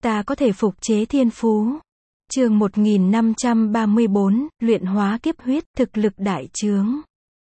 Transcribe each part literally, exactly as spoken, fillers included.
ta có thể phục chế thiên phú. Chương một nghìn năm trăm ba mươi tư, luyện hóa kiếp huyết, thực lực đại trướng.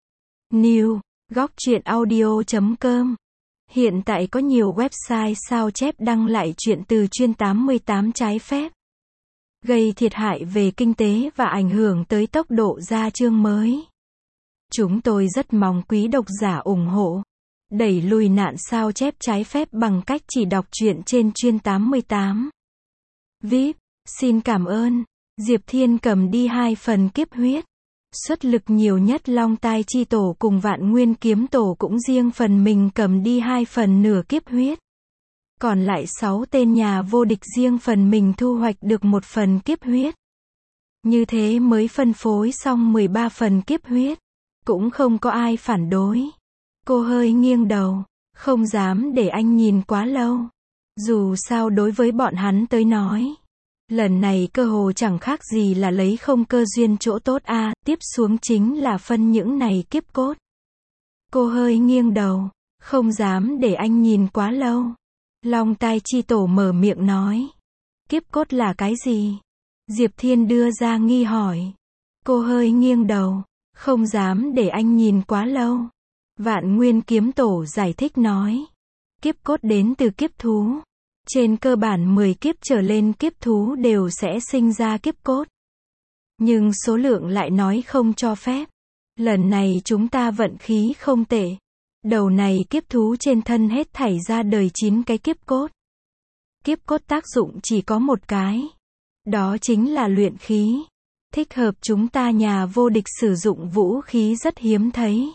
New, góc truyện audio chấm com. Hiện tại có nhiều website sao chép đăng lại truyện từ chuyên tám mươi tám trái phép, gây thiệt hại về kinh tế và ảnh hưởng tới tốc độ ra chương mới. Chúng tôi rất mong quý độc giả ủng hộ, đẩy lùi nạn sao chép trái phép bằng cách chỉ đọc truyện trên chuyên tám mươi tám. vê i pê, xin cảm ơn. Diệp Thiên cầm đi hai phần kiếp huyết. Xuất lực nhiều nhất Long Tai Chi Tổ cùng Vạn Nguyên Kiếm Tổ cũng riêng phần mình cầm đi hai phần nửa kiếp huyết. Còn lại sáu tên nhà vô địch riêng phần mình thu hoạch được một phần kiếp huyết. Như thế mới phân phối xong mười ba phần kiếp huyết. Cũng không có ai phản đối. Cô hơi nghiêng đầu, không dám để anh nhìn quá lâu. Dù sao đối với bọn hắn tới nói, lần này cơ hồ chẳng khác gì là lấy không cơ duyên chỗ tốt a, à, tiếp xuống chính là phân những này kiếp cốt. Cô hơi nghiêng đầu, không dám để anh nhìn quá lâu. Long Tai Chi Tổ mở miệng nói. Kiếp cốt là cái gì? Diệp Thiên đưa ra nghi hỏi. Cô hơi nghiêng đầu, không dám để anh nhìn quá lâu. Vạn Nguyên Kiếm Tổ giải thích nói. Kiếp cốt đến từ kiếp thú. Trên cơ bản mười kiếp trở lên kiếp thú đều sẽ sinh ra kiếp cốt. Nhưng số lượng lại nói không cho phép. Lần này chúng ta vận khí không tệ. Đầu này kiếp thú trên thân hết thảy ra đời chín cái kiếp cốt. Kiếp cốt tác dụng chỉ có một cái. Đó chính là luyện khí. Thích hợp chúng ta nhà vô địch sử dụng vũ khí rất hiếm thấy.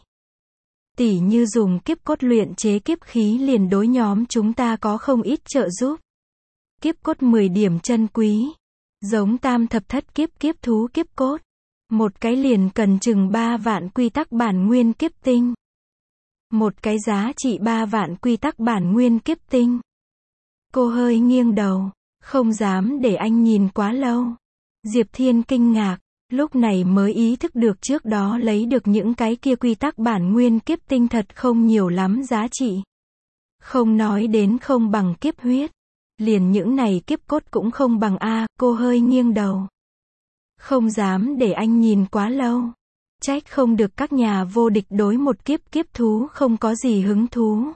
Tỉ như dùng kiếp cốt luyện chế kiếp khí liền đối nhóm chúng ta có không ít trợ giúp. Kiếp cốt mười điểm chân quý. Giống tam thập thất kiếp kiếp thú kiếp cốt. Một cái liền cần chừng ba vạn quy tắc bản nguyên kiếp tinh. Một cái giá trị ba vạn quy tắc bản nguyên kiếp tinh. Cô hơi nghiêng đầu, không dám để anh nhìn quá lâu. Diệp Thiên kinh ngạc, lúc này mới ý thức được trước đó lấy được những cái kia quy tắc bản nguyên kiếp tinh thật không nhiều lắm giá trị. Không nói đến không bằng kiếp huyết. Liền những này kiếp cốt cũng không bằng a, cô hơi nghiêng đầu. Không dám để anh nhìn quá lâu. Trách không được các nhà vô địch đối một kiếp kiếp thú không có gì hứng thú.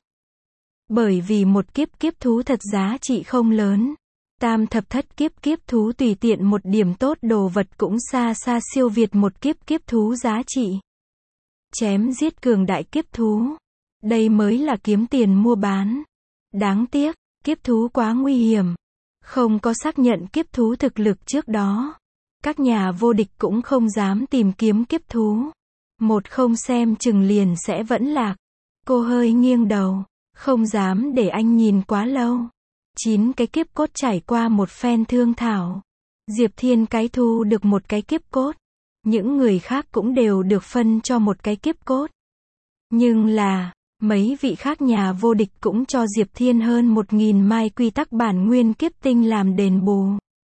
Bởi vì một kiếp kiếp thú thật giá trị không lớn. Tam thập thất kiếp kiếp thú tùy tiện một điểm tốt đồ vật cũng xa xa siêu việt một kiếp kiếp thú giá trị. Chém giết cường đại kiếp thú. Đây mới là kiếm tiền mua bán. Đáng tiếc, kiếp thú quá nguy hiểm. Không có xác nhận kiếp thú thực lực trước đó. Các nhà vô địch cũng không dám tìm kiếm kiếp thú. Một không xem chừng liền sẽ vẫn lạc. Cô hơi nghiêng đầu, không dám để anh nhìn quá lâu. Chín cái kiếp cốt trải qua một phen thương thảo. Diệp Thiên cái thu được một cái kiếp cốt. Những người khác cũng đều được phân cho một cái kiếp cốt. Nhưng là, mấy vị khác nhà vô địch cũng cho Diệp Thiên hơn một nghìn mai quy tắc bản nguyên kiếp tinh làm đền bù.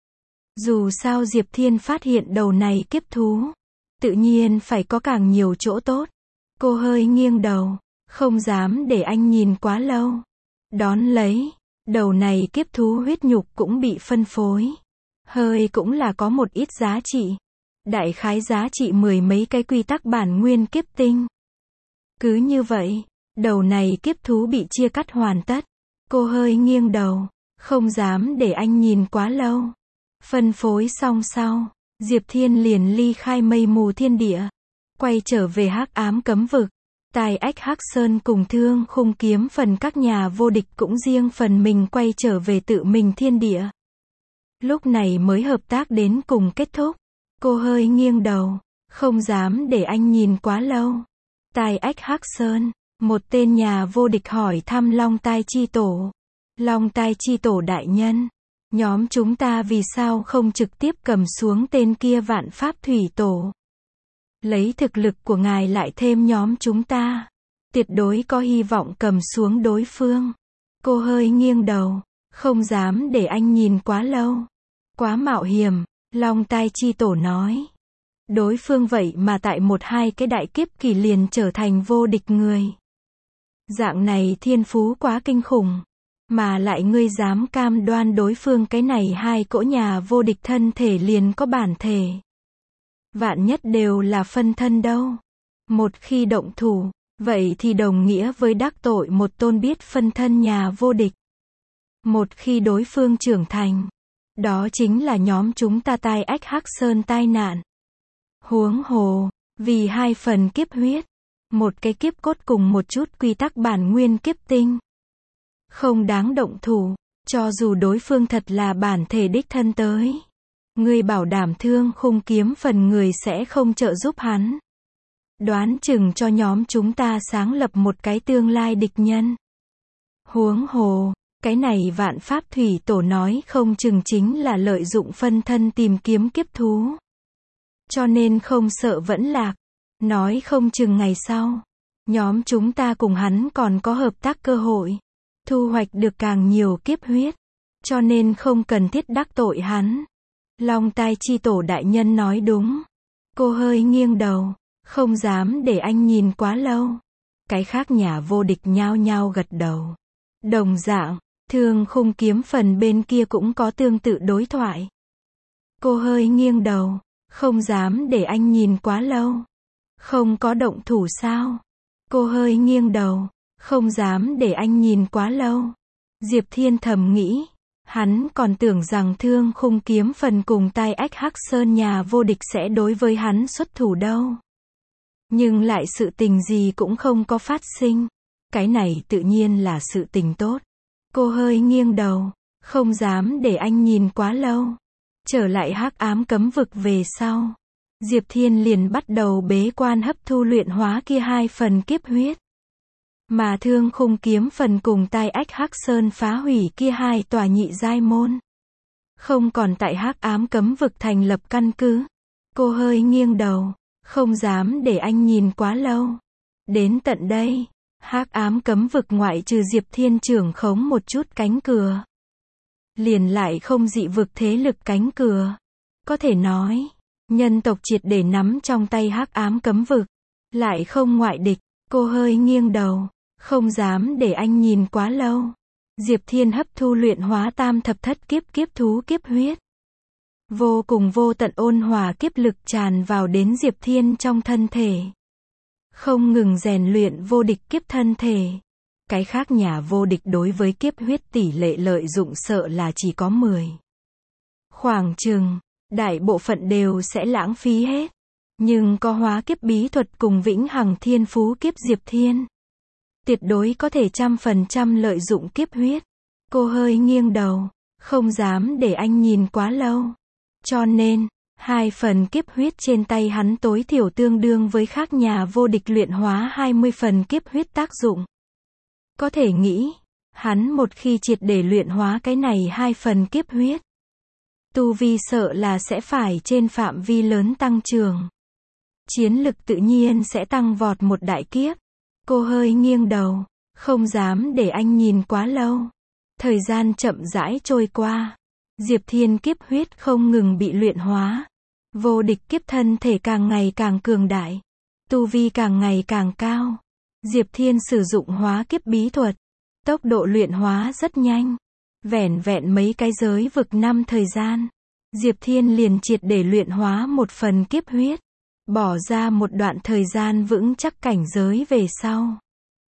Dù sao Diệp Thiên phát hiện đầu này kiếp thú, tự nhiên phải có càng nhiều chỗ tốt. Cô hơi nghiêng đầu, không dám để anh nhìn quá lâu. Đón lấy, đầu này kiếp thú huyết nhục cũng bị phân phối. Hơi cũng là có một ít giá trị. Đại khái giá trị mười mấy cái quy tắc bản nguyên kiếp tinh. Cứ như vậy, đầu này kiếp thú bị chia cắt hoàn tất. Cô hơi nghiêng đầu, không dám để anh nhìn quá lâu. Phân phối xong sau, Diệp Thiên liền ly khai mây mù thiên địa, quay trở về hắc ám cấm vực. Tài Ách Hắc Sơn cùng Thương Khung Kiếm phần các nhà vô địch cũng riêng phần mình quay trở về tự mình thiên địa. Lúc này mới hợp tác đến cùng kết thúc. Cô hơi nghiêng đầu, không dám để anh nhìn quá lâu. Tài Ách Hắc Sơn, một tên nhà vô địch hỏi thăm Long Tai Chi Tổ. Long Tai Chi Tổ đại nhân, nhóm chúng ta vì sao không trực tiếp cầm xuống tên kia Vạn Pháp Thủy Tổ? Lấy thực lực của ngài lại thêm nhóm chúng ta, tuyệt đối có hy vọng cầm xuống đối phương. Cô hơi nghiêng đầu, không dám để anh nhìn quá lâu. Quá mạo hiểm, Long Tai Chi Tổ nói. Đối phương vậy mà tại một hai cái đại kiếp kỳ liền trở thành vô địch người. Dạng này thiên phú quá kinh khủng. Mà lại ngươi dám cam đoan đối phương cái này hai cỗ nhà vô địch thân thể liền có bản thể. Vạn nhất đều là phân thân đâu. Một khi động thủ, vậy thì đồng nghĩa với đắc tội một tôn biết phân thân nhà vô địch. Một khi đối phương trưởng thành, đó chính là nhóm chúng ta tai ách hắc sơn tai nạn. Huống hồ, vì hai phần kiếp huyết, một cái kiếp cốt cùng một chút quy tắc bản nguyên kiếp tinh. Không đáng động thủ, cho dù đối phương thật là bản thể đích thân tới. Ngươi bảo đảm Thương Khung Kiếm Phần người sẽ không trợ giúp hắn. Đoán chừng cho nhóm chúng ta sáng lập một cái tương lai địch nhân. Huống hồ, cái này Vạn Pháp Thủy Tổ nói không chừng chính là lợi dụng phân thân tìm kiếm kiếp thú. Cho nên không sợ vẫn lạc. Nói không chừng ngày sau, nhóm chúng ta cùng hắn còn có hợp tác cơ hội. Thu hoạch được càng nhiều kiếp huyết. Cho nên không cần thiết đắc tội hắn. Long Tai Chi Tổ đại nhân nói đúng. Cô hơi nghiêng đầu, không dám để anh nhìn quá lâu. Cái khác nhà vô địch nhao nhao gật đầu. Đồng dạng, Thương Khung Kiếm Phần bên kia cũng có tương tự đối thoại. Cô hơi nghiêng đầu, không dám để anh nhìn quá lâu. Không có động thủ sao? Cô hơi nghiêng đầu, không dám để anh nhìn quá lâu. Diệp Thiên thầm nghĩ, hắn còn tưởng rằng Thương Khung Kiếm Phần cùng tai ách hắc sơn nhà vô địch sẽ đối với hắn xuất thủ đâu. Nhưng lại sự tình gì cũng không có phát sinh. Cái này tự nhiên là sự tình tốt. Cô hơi nghiêng đầu, không dám để anh nhìn quá lâu. Trở lại hắc ám cấm vực về sau, Diệp Thiên liền bắt đầu bế quan hấp thu luyện hóa kia hai phần kiếp huyết. Mà Thương Khung Kiếm Phần cùng tai ách hắc sơn phá hủy kia hai tòa nhị giai môn. Không còn tại hắc ám cấm vực thành lập căn cứ. Cô hơi nghiêng đầu, không dám để anh nhìn quá lâu. Đến tận đây, hắc ám cấm vực ngoại trừ Diệp Thiên trưởng khống một chút cánh cửa, liền lại không dị vực thế lực cánh cửa. Có thể nói, nhân tộc triệt để nắm trong tay hắc ám cấm vực, lại không ngoại địch. Cô hơi nghiêng đầu, không dám để anh nhìn quá lâu. Diệp Thiên hấp thu luyện hóa tam thập thất kiếp kiếp thú kiếp huyết. Vô cùng vô tận ôn hòa kiếp lực tràn vào đến Diệp Thiên trong thân thể. Không ngừng rèn luyện vô địch kiếp thân thể. Cái khác nhà vô địch đối với kiếp huyết tỷ lệ lợi dụng sợ là chỉ có mười. Khoảng chừng, đại bộ phận đều sẽ lãng phí hết. Nhưng có hóa kiếp bí thuật cùng vĩnh hằng thiên phú kiếp Diệp Thiên, tuyệt đối có thể trăm phần trăm lợi dụng kiếp huyết. Cô hơi nghiêng đầu, không dám để anh nhìn quá lâu. Cho nên, hai phần kiếp huyết trên tay hắn tối thiểu tương đương với khác nhà vô địch luyện hóa hai mươi phần kiếp huyết tác dụng. Có thể nghĩ, hắn một khi triệt để luyện hóa cái này hai phần kiếp huyết, tu vi sợ là sẽ phải trên phạm vi lớn tăng trưởng. Chiến lực tự nhiên sẽ tăng vọt một đại kiếp. Cô hơi nghiêng đầu, không dám để anh nhìn quá lâu. Thời gian chậm rãi trôi qua. Diệp Thiên kiếp huyết không ngừng bị luyện hóa. Vô địch kiếp thân thể càng ngày càng cường đại. Tu vi càng ngày càng cao. Diệp Thiên sử dụng hóa kiếp bí thuật. Tốc độ luyện hóa rất nhanh. Vẻn vẹn mấy cái giới vực năm thời gian. Diệp Thiên liền triệt để luyện hóa một phần kiếp huyết. Bỏ ra một đoạn thời gian vững chắc cảnh giới về sau.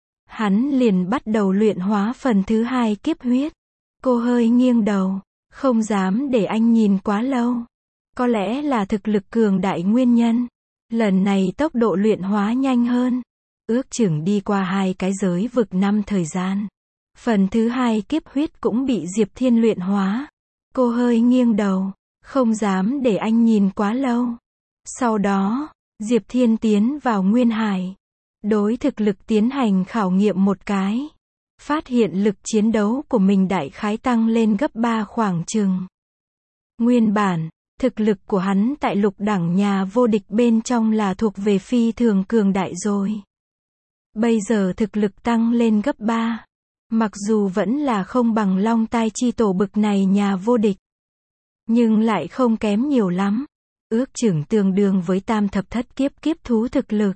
Hắn liền bắt đầu luyện hóa phần thứ hai kiếp huyết. Cô hơi nghiêng đầu, không dám để anh nhìn quá lâu. Có lẽ là thực lực cường đại nguyên nhân. Lần này tốc độ luyện hóa nhanh hơn. Ước chừng đi qua hai cái giới vực năm thời gian. Phần thứ hai kiếp huyết cũng bị Diệp Thiên luyện hóa. Cô hơi nghiêng đầu, không dám để anh nhìn quá lâu. Sau đó, Diệp Thiên tiến vào Nguyên Hải. Đối thực lực tiến hành khảo nghiệm một cái. Phát hiện lực chiến đấu của mình đại khái tăng lên gấp ba khoảng chừng. Nguyên bản, thực lực của hắn tại lục đẳng nhà vô địch bên trong là thuộc về phi thường cường đại rồi. Bây giờ thực lực tăng lên gấp ba. Mặc dù vẫn là không bằng Long Tai Chi Tổ bực này nhà vô địch, nhưng lại không kém nhiều lắm. Ước chừng tương đương với tam thập thất kiếp kiếp thú thực lực.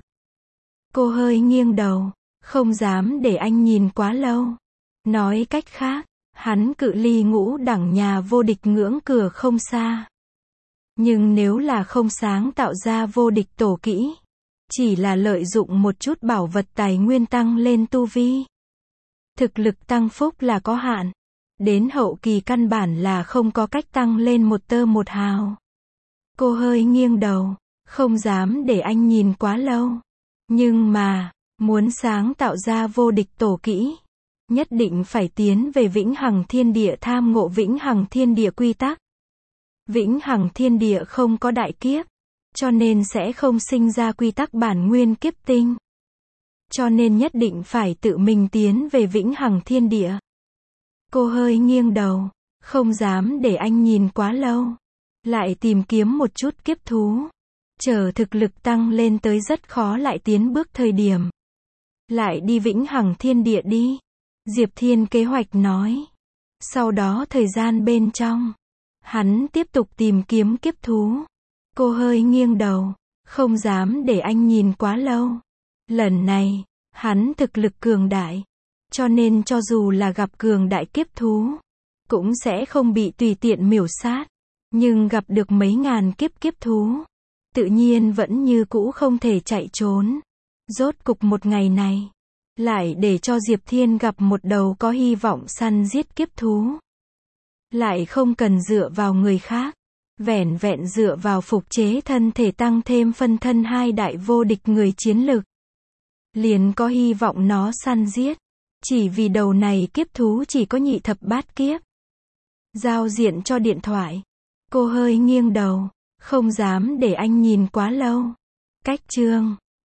Cô hơi nghiêng đầu, không dám để anh nhìn quá lâu. Nói cách khác, Hắn cự ly ngũ đẳng nhà vô địch ngưỡng cửa không xa. Nhưng nếu là không sáng tạo ra vô địch tổ kỹ, chỉ là lợi dụng một chút bảo vật tài nguyên tăng lên tu vi. Thực lực tăng phúc là có hạn. Đến hậu kỳ căn bản là không có cách tăng lên một tơ một hào. Cô hơi nghiêng đầu, không dám để anh nhìn quá lâu. Nhưng mà, muốn sáng tạo ra vô địch tổ kỹ, nhất định phải tiến về vĩnh hằng thiên địa tham ngộ vĩnh hằng thiên địa quy tắc. Vĩnh hằng thiên địa không có đại kiếp, cho nên sẽ không sinh ra quy tắc bản nguyên kiếp tinh. Cho nên nhất định phải tự mình tiến về vĩnh hằng thiên địa. Cô hơi nghiêng đầu, không dám để anh nhìn quá lâu. Lại tìm kiếm một chút kiếp thú. Chờ thực lực tăng lên tới rất khó lại tiến bước thời điểm. Lại đi vĩnh hằng thiên địa đi. Diệp Thiên kế hoạch nói. Sau đó thời gian bên trong, hắn tiếp tục tìm kiếm kiếp thú. Cô hơi nghiêng đầu, không dám để anh nhìn quá lâu. Lần này, hắn thực lực cường đại. Cho nên cho dù là gặp cường đại kiếp thú, cũng sẽ không bị tùy tiện miểu sát. Nhưng gặp được mấy ngàn kiếp kiếp thú, tự nhiên vẫn như cũ không thể chạy trốn. Rốt cục một ngày này, lại để cho Diệp Thiên gặp một đầu có hy vọng săn giết kiếp thú. Lại không cần dựa vào người khác, vẻn vẹn dựa vào phục chế thân thể tăng thêm phân thân hai đại vô địch người chiến lực. Liền có hy vọng nó săn giết. Chỉ vì đầu này kiếp thú chỉ có nhị thập bát kiếp. Giao diện cho điện thoại. Cô hơi nghiêng đầu, không dám để anh nhìn quá lâu. Cách chương